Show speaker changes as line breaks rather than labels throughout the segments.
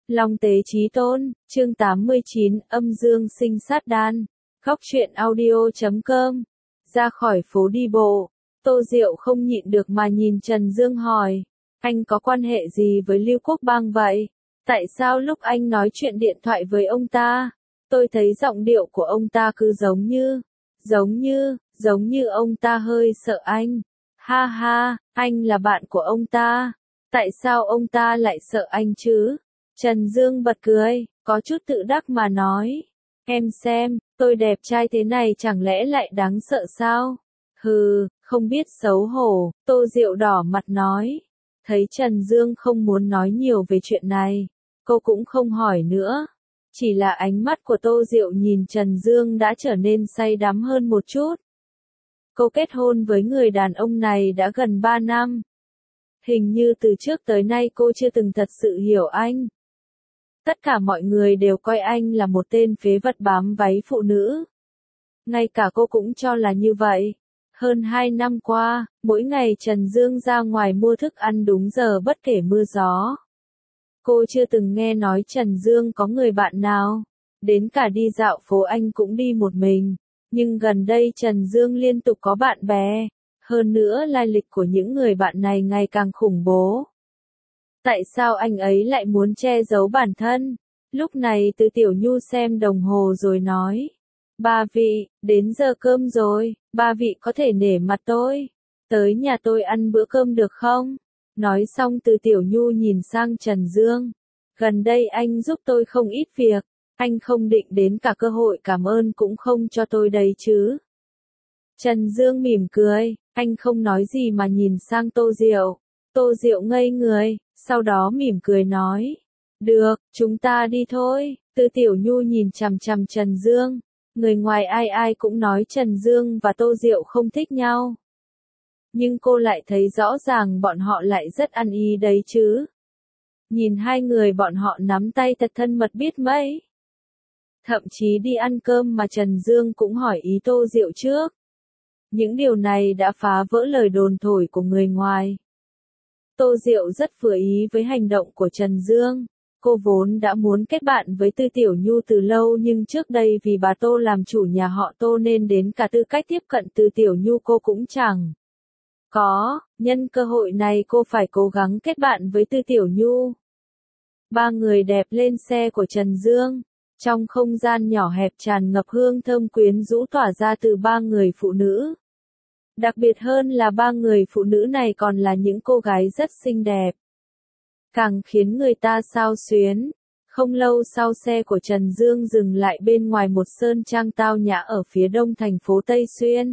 Long tế chí tôn, chương 89, âm dương sinh sát đan. Góc truyện audio.com. Ra khỏi phố đi bộ, Tô Diệu không nhịn được mà nhìn Trần Dương hỏi, anh có quan hệ gì với Lưu Quốc Bang vậy? Tại sao lúc anh nói chuyện điện thoại với ông ta, tôi thấy giọng điệu của ông ta cứ giống như ông ta hơi sợ anh. Ha ha, anh là bạn của ông ta, tại sao ông ta lại sợ anh chứ? Trần Dương bật cười, có chút tự đắc mà nói, em xem, tôi đẹp trai thế này chẳng lẽ lại đáng sợ sao? Hừ, không biết xấu hổ, Tô Diệu đỏ mặt nói. Thấy Trần Dương không muốn nói nhiều về chuyện này, cô cũng không hỏi nữa. Chỉ là ánh mắt của Tô Diệu nhìn Trần Dương đã trở nên say đắm hơn một chút. Cô kết hôn với người đàn ông này đã gần 3 năm. Hình như từ trước tới nay cô chưa từng thật sự hiểu anh. Tất cả mọi người đều coi anh là một tên phế vật bám váy phụ nữ. Ngay cả cô cũng cho là như vậy. Hơn 2 năm qua, mỗi ngày Trần Dương ra ngoài mua thức ăn đúng giờ bất kể mưa gió. Cô chưa từng nghe nói Trần Dương có người bạn nào. Đến cả đi dạo phố anh cũng đi một mình. Nhưng gần đây Trần Dương liên tục có bạn bè. Hơn nữa lai lịch của những người bạn này ngày càng khủng bố. Tại sao anh ấy lại muốn che giấu bản thân? Lúc này Từ Tiểu Nhu xem đồng hồ rồi nói. Ba vị, đến giờ cơm rồi, ba vị có thể nể mặt tôi. Tới nhà tôi ăn bữa cơm được không? Nói xong Từ Tiểu Nhu nhìn sang Trần Dương. Gần đây anh giúp tôi không ít việc, anh không định đến cả cơ hội cảm ơn cũng không cho tôi đấy chứ. Trần Dương mỉm cười, anh không nói gì mà nhìn sang Tô Diệu. Tô Diệu ngây người, sau đó mỉm cười nói. Được, chúng ta đi thôi. Từ Tiểu Nhu nhìn chằm chằm Trần Dương. Người ngoài ai ai cũng nói Trần Dương và Tô Diệu không thích nhau. Nhưng cô lại thấy rõ ràng bọn họ lại rất ăn ý đấy chứ. Nhìn hai người bọn họ nắm tay thật thân mật biết mấy. Thậm chí đi ăn cơm mà Trần Dương cũng hỏi ý Tô Diệu trước. Những điều này đã phá vỡ lời đồn thổi của người ngoài. Tô Diệu rất vừa ý với hành động của Trần Dương. Cô vốn đã muốn kết bạn với Từ Tiểu Nhu từ lâu nhưng trước đây vì bà Tô làm chủ nhà họ Tô nên đến cả tư cách tiếp cận Từ Tiểu Nhu cô cũng chẳng có. Nhân cơ hội này cô phải cố gắng kết bạn với Từ Tiểu Nhu. Ba người đẹp lên xe của Trần Dương. Trong không gian nhỏ hẹp tràn ngập hương thơm quyến rũ tỏa ra từ ba người phụ nữ. Đặc biệt hơn là ba người phụ nữ này còn là những cô gái rất xinh đẹp. Càng khiến người ta xao xuyến. Không lâu sau xe của Trần Dương dừng lại bên ngoài một sơn trang tao nhã ở phía đông thành phố Tây Xuyên.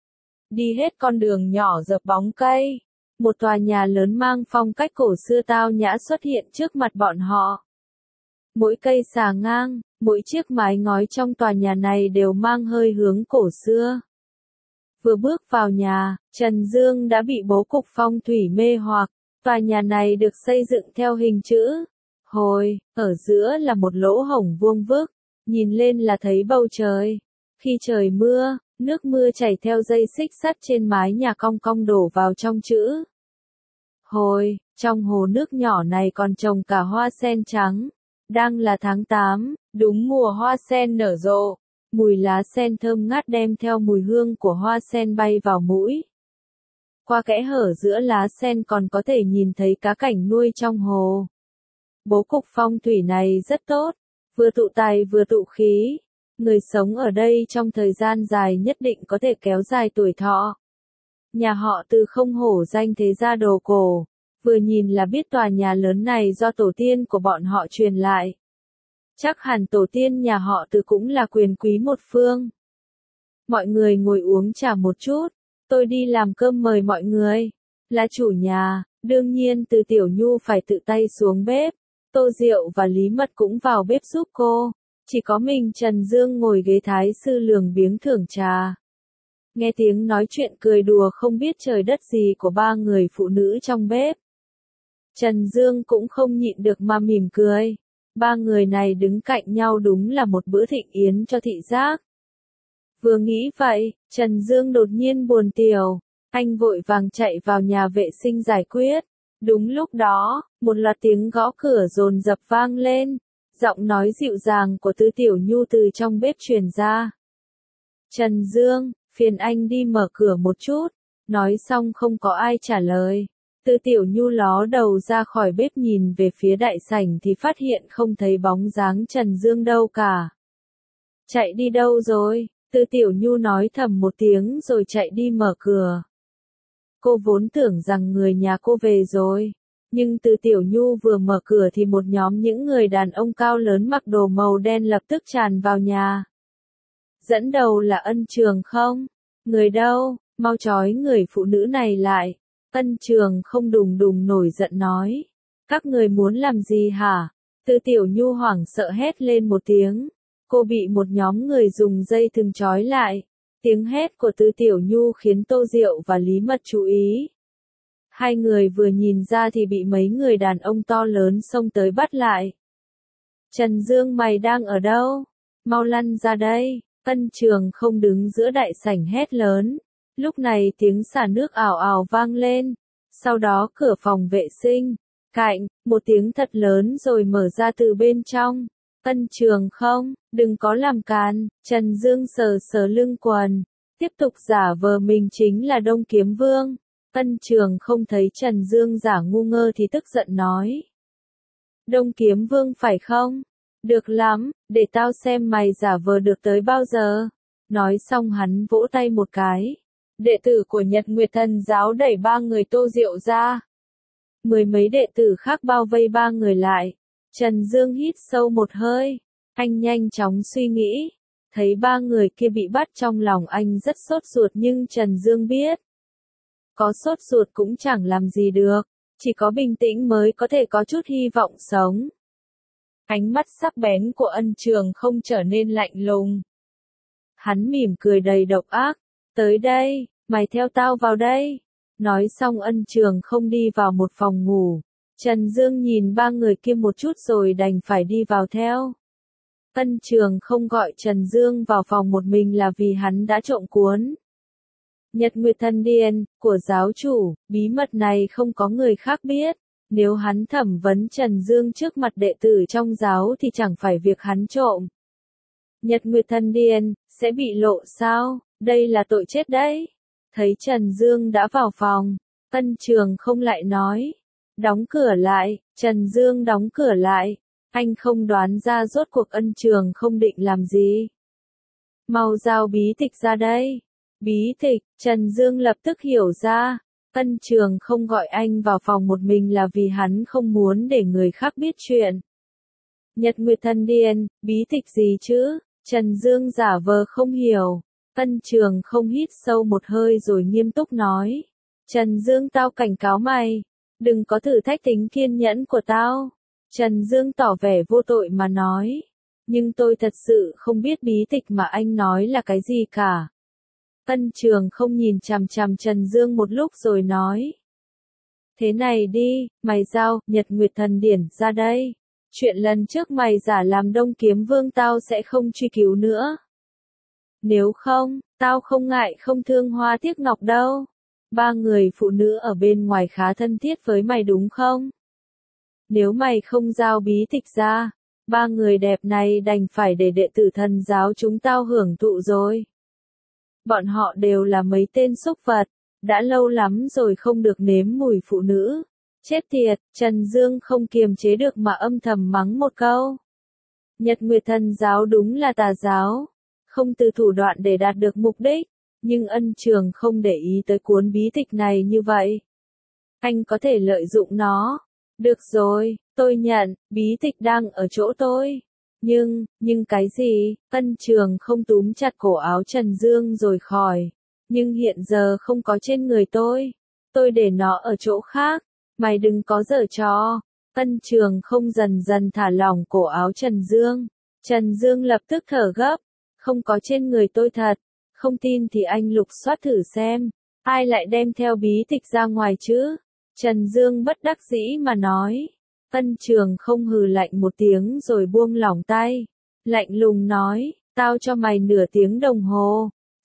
Đi hết con đường nhỏ dợp bóng cây. Một tòa nhà lớn mang phong cách cổ xưa tao nhã xuất hiện trước mặt bọn họ. Mỗi cây xà ngang, mỗi chiếc mái ngói trong tòa nhà này đều mang hơi hướng cổ xưa. Vừa bước vào nhà, Trần Dương đã bị bố cục phong thủy mê hoặc. Tòa nhà này được xây dựng theo hình chữ hồi, ở giữa là một lỗ hổng vuông vức, nhìn lên là thấy bầu trời. Khi trời mưa, nước mưa chảy theo dây xích sắt trên mái nhà cong cong đổ vào trong chữ hồi. Trong hồ nước nhỏ này còn trồng cả hoa sen trắng. Đang là tháng 8, đúng mùa hoa sen nở rộ. Mùi lá sen thơm ngát đem theo mùi hương của hoa sen bay vào mũi. Qua kẽ hở giữa lá sen còn có thể nhìn thấy cá cảnh nuôi trong hồ. Bố cục phong thủy này rất tốt, vừa tụ tài vừa tụ khí. Người sống ở đây trong thời gian dài nhất định có thể kéo dài tuổi thọ. Nhà họ Từ không hổ danh thế gia đồ cổ, vừa nhìn là biết tòa nhà lớn này do tổ tiên của bọn họ truyền lại. Chắc hẳn tổ tiên nhà họ Từ cũng là quyền quý một phương. Mọi người ngồi uống trà một chút. Tôi đi làm cơm mời mọi người. Là chủ nhà, đương nhiên Từ Tiểu Nhu phải tự tay xuống bếp. Tô Diệu và Lý Mật cũng vào bếp giúp cô. Chỉ có mình Trần Dương ngồi ghế thái sư lường biếng thưởng trà. Nghe tiếng nói chuyện cười đùa không biết trời đất gì của ba người phụ nữ trong bếp. Trần Dương cũng không nhịn được mà mỉm cười. Ba người này đứng cạnh nhau đúng là một bữa thịnh yến cho thị giác. Vừa nghĩ vậy, Trần Dương đột nhiên buồn tiểu. Anh vội vàng chạy vào nhà vệ sinh giải quyết. Đúng lúc đó, một loạt tiếng gõ cửa dồn dập vang lên, giọng nói dịu dàng của Tư Tiểu Nhu từ trong bếp truyền ra. Trần Dương, phiền anh đi mở cửa một chút. Nói xong không có ai trả lời. Tư Tiểu Nhu ló đầu ra khỏi bếp nhìn về phía đại sảnh thì phát hiện không thấy bóng dáng Trần Dương đâu cả. Chạy đi đâu rồi? Tư Tiểu Nhu nói thầm một tiếng rồi chạy đi mở cửa. Cô vốn tưởng rằng người nhà cô về rồi. Nhưng Tư Tiểu Nhu vừa mở cửa thì một nhóm những người đàn ông cao lớn mặc đồ màu đen lập tức tràn vào nhà. Dẫn đầu là Ân Trường Không. Người đâu? Mau trói người phụ nữ này lại. Ân Trường Không đùng đùng nổi giận nói. Các người muốn làm gì hả? Tư Tiểu Nhu hoảng sợ hét lên một tiếng. Cô bị một nhóm người dùng dây thừng trói lại. Tiếng hét của Tư Tiểu Nhu khiến Tô Diệu và Lý Mật chú ý. Hai người vừa nhìn ra thì bị mấy người đàn ông to lớn xông tới bắt lại. Trần Dương, mày đang ở đâu? Mau lăn ra đây. Ân Trường Không đứng giữa đại sảnh hét lớn. Lúc này tiếng xả nước ào ào vang lên. Sau đó cửa phòng vệ sinh, cạnh, một tiếng thật lớn rồi mở ra từ bên trong. Ân Trường Không, đừng có làm càn. Trần Dương sờ sờ lưng quần, tiếp tục giả vờ mình chính là Đông Kiếm Vương. Ân Trường Không thấy Trần Dương giả ngu ngơ thì tức giận nói. Đông Kiếm Vương phải không? Được lắm, để tao xem mày giả vờ được tới bao giờ. Nói xong hắn vỗ tay một cái. Đệ tử của Nhật Nguyệt Thần giáo đẩy ba người Tô Diệu ra. Mười mấy đệ tử khác bao vây ba người lại. Trần Dương hít sâu một hơi. Anh nhanh chóng suy nghĩ. Thấy ba người kia bị bắt trong lòng anh rất sốt ruột nhưng Trần Dương biết. Có sốt ruột cũng chẳng làm gì được. Chỉ có bình tĩnh mới có thể có chút hy vọng sống. Ánh mắt sắc bén của Ân Trường Không trở nên lạnh lùng. Hắn mỉm cười đầy độc ác. Tới đây, mày theo tao vào đây. Nói xong Ân Trường Không đi vào một phòng ngủ. Trần Dương nhìn ba người kia một chút rồi đành phải đi vào theo. Ân Trường Không gọi Trần Dương vào phòng một mình là vì hắn đã trộm cuốn Nhật Nguyệt Thần Điển của giáo chủ, bí mật này không có người khác biết. Nếu hắn thẩm vấn Trần Dương trước mặt đệ tử trong giáo thì chẳng phải việc hắn trộm Nhật Nguyệt Thần Điển sẽ bị lộ sao? Đây là tội chết đấy. Thấy Trần Dương đã vào phòng, Ân Trường Không lại nói. Đóng cửa lại. Trần Dương đóng cửa lại. Anh không đoán ra rốt cuộc Ân Trường Không định làm gì. Mau giao bí tịch ra đây. Bí tịch. Trần Dương lập tức hiểu ra. Ân Trường Không gọi anh vào phòng một mình là vì hắn không muốn để người khác biết chuyện. Nhật Nguyệt Thần Điển, bí tịch gì chứ? Trần Dương giả vờ không hiểu. Ân Trường Không hít sâu một hơi rồi nghiêm túc nói. Trần Dương, tao cảnh cáo mày. Đừng có thử thách tính kiên nhẫn của tao. Trần Dương tỏ vẻ vô tội mà nói. Nhưng tôi thật sự không biết bí tịch mà anh nói là cái gì cả. Ân Trường Không nhìn chằm chằm Trần Dương một lúc rồi nói. Thế này đi, mày giao Nhật Nguyệt Thần Điển ra đây. Chuyện lần trước mày giả làm Đông Kiếm Vương tao sẽ không truy cứu nữa. Nếu không, tao không ngại không thương hoa tiếc ngọc đâu. Ba người phụ nữ ở bên ngoài khá thân thiết với mày đúng không? Nếu mày không giao bí tịch ra, ba người đẹp này đành phải để đệ tử thần giáo chúng tao hưởng thụ rồi. Bọn họ đều là mấy tên súc vật, đã lâu lắm rồi không được nếm mùi phụ nữ. Chết tiệt, Trần Dương không kiềm chế được mà âm thầm mắng một câu. Nhật Nguyệt Thần giáo đúng là tà giáo, không từ thủ đoạn để đạt được mục đích, nhưng Ân Trường không để ý tới cuốn bí tịch này như vậy. Anh có thể lợi dụng nó. Được rồi, tôi nhận, bí tịch đang ở chỗ tôi. Nhưng cái gì? Ân Trường không túm chặt cổ áo Trần Dương rồi khỏi. Nhưng hiện giờ không có trên người tôi. Tôi để nó ở chỗ khác. Mày đừng có giở trò. Ân Trường không dần dần thả lỏng cổ áo Trần Dương. Trần Dương lập tức thở gấp. Không có trên người tôi thật. Không tin thì anh lục soát thử xem. Ai lại đem theo bí tịch ra ngoài chứ? Trần Dương bất đắc dĩ mà nói. Ân Trường không hừ lạnh một tiếng rồi buông lỏng tay. Lạnh lùng nói, tao cho mày nửa tiếng đồng hồ.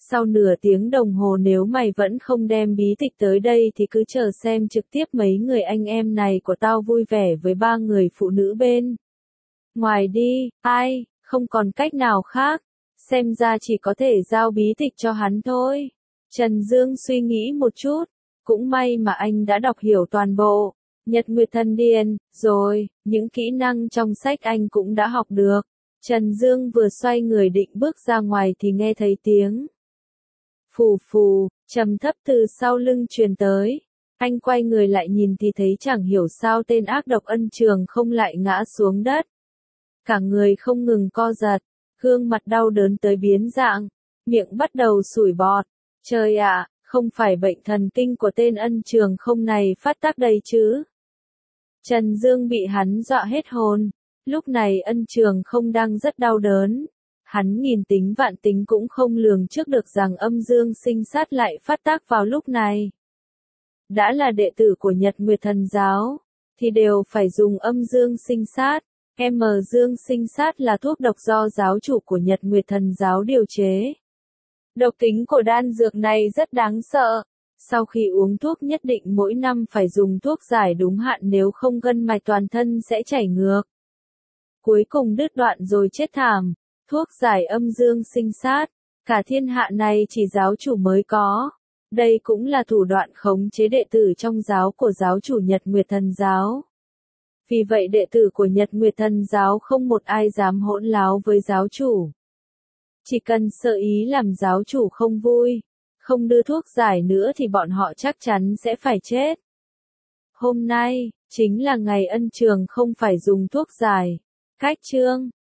Sau nửa tiếng đồng hồ nếu mày vẫn không đem bí tịch tới đây thì cứ chờ xem trực tiếp mấy người anh em này của tao vui vẻ với ba người phụ nữ bên ngoài đi, ai, không còn cách nào khác, xem ra chỉ có thể giao bí tịch cho hắn thôi. Trần Dương suy nghĩ một chút, cũng may mà anh đã đọc hiểu toàn bộ Nhật Nguyệt Thần Điển, rồi, những kỹ năng trong sách anh cũng đã học được. Trần Dương vừa xoay người định bước ra ngoài thì nghe thấy tiếng phù phù, trầm thấp từ sau lưng truyền tới. Anh quay người lại nhìn thì thấy chẳng hiểu sao tên ác độc Ân Trường không lại ngã xuống đất. Cả người không ngừng co giật, gương mặt đau đớn tới biến dạng, miệng bắt đầu sủi bọt. Trời ạ, không phải bệnh thần kinh của tên Ân Trường không này phát tác đây chứ? Trần Dương bị hắn dọa hết hồn. Lúc này Ân Trường không đang rất đau đớn. Hắn nghìn tính vạn tính cũng không lường trước được rằng âm dương sinh sát lại phát tác vào lúc này. Đã là đệ tử của Nhật Nguyệt Thần Giáo, thì đều phải dùng âm dương sinh sát. Dương sinh sát là thuốc độc do giáo chủ của Nhật Nguyệt Thần Giáo điều chế. Độc tính của đan dược này rất đáng sợ. Sau khi uống thuốc nhất định mỗi năm phải dùng thuốc giải đúng hạn nếu không gân mạch toàn thân sẽ chảy ngược. Cuối cùng đứt đoạn rồi chết thảm. Thuốc giải âm dương sinh sát, cả thiên hạ này chỉ giáo chủ mới có. Đây cũng là thủ đoạn khống chế đệ tử trong giáo của giáo chủ Nhật Nguyệt Thần Giáo. Vì vậy đệ tử của Nhật Nguyệt Thần Giáo không một ai dám hỗn láo với giáo chủ. Chỉ cần sợ ý làm giáo chủ không vui, không đưa thuốc giải nữa thì bọn họ chắc chắn sẽ phải chết. Hôm nay, chính là ngày Ân Trường không phải dùng thuốc giải. Cách chương